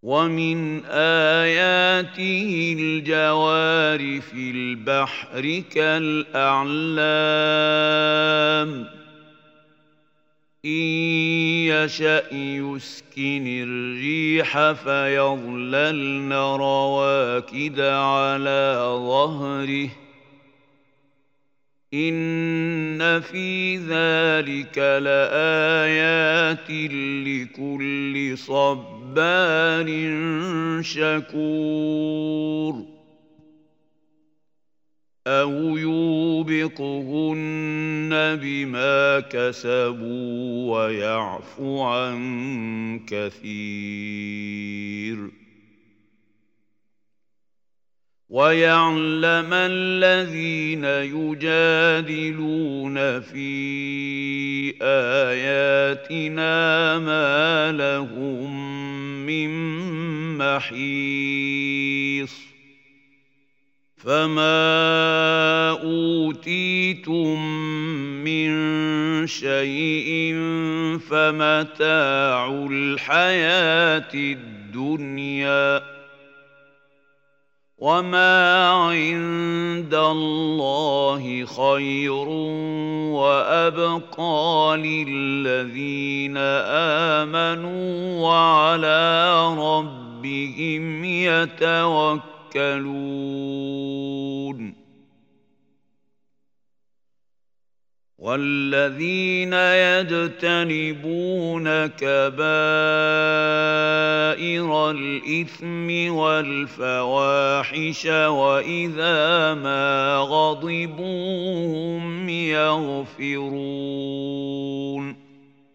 ومن آياته الجوار في البحر كالأعلام إن يشأ يسكن الريح فيظللن رواكد على ظهره إن في ذلك لآيات لكل صبار شكور أو يوبقهن بما كسبوا ويعفو عن كثير ويعلم الذين يجادلون في آياتنا ما لهم من محيص فما أوتيتم من شيء فمتاع الحياة الدنيا وما عند الله خير وأبقى للذين آمنوا وعلى ربهم يتوكلون والذين يجتنبون كبائر الإثم والفواحش وإذا ما غضبوا هم يغفرون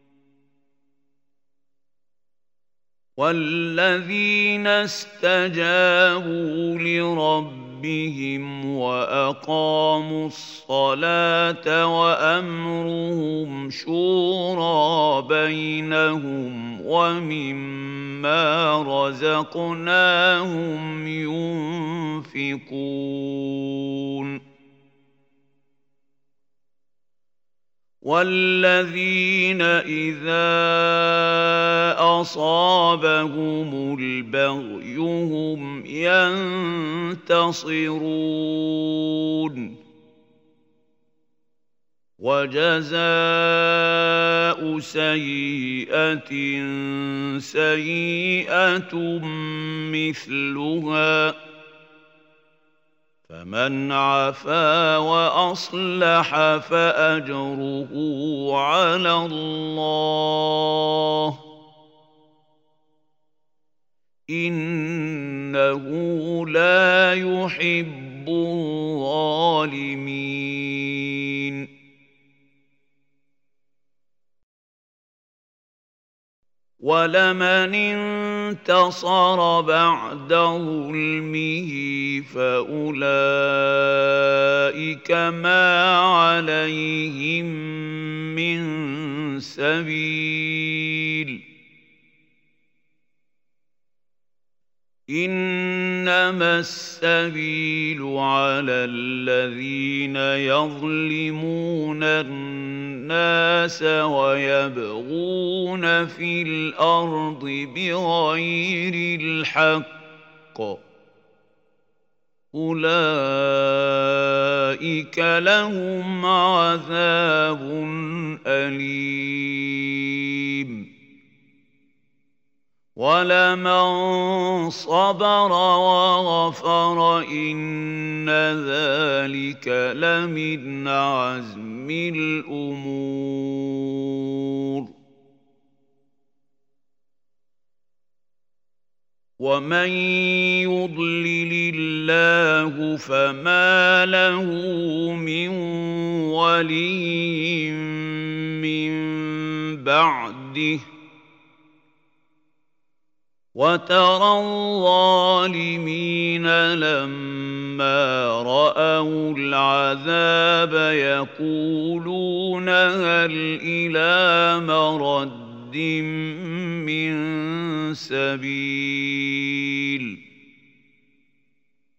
والذين استجابوا لربهم وأقاموا الصلاة وأمرهم شورى بينهم ومما رزقناهم ينفقون والذين إذا أصابهم البغي هم ينتصرون وجزاء سيئة سيئة مثلها فمن عفا وأصلح فأجره على الله إنه لا يحب الظالمين ولمن انتصر بعد ظلمه فأولئك ما عليهم من سبيل إنما السبيل على الذين يظلمون الناس ويبغون في الأرض بغير الحق أولئك لهم عذاب أليم ولمن صبر وغفر إن ذلك لمن عزم الأمور ومن يضلل الله فما له من ولي من بعده وترى الظالمين لما رأوا العذاب يقولون هل إلى مرد من سبيل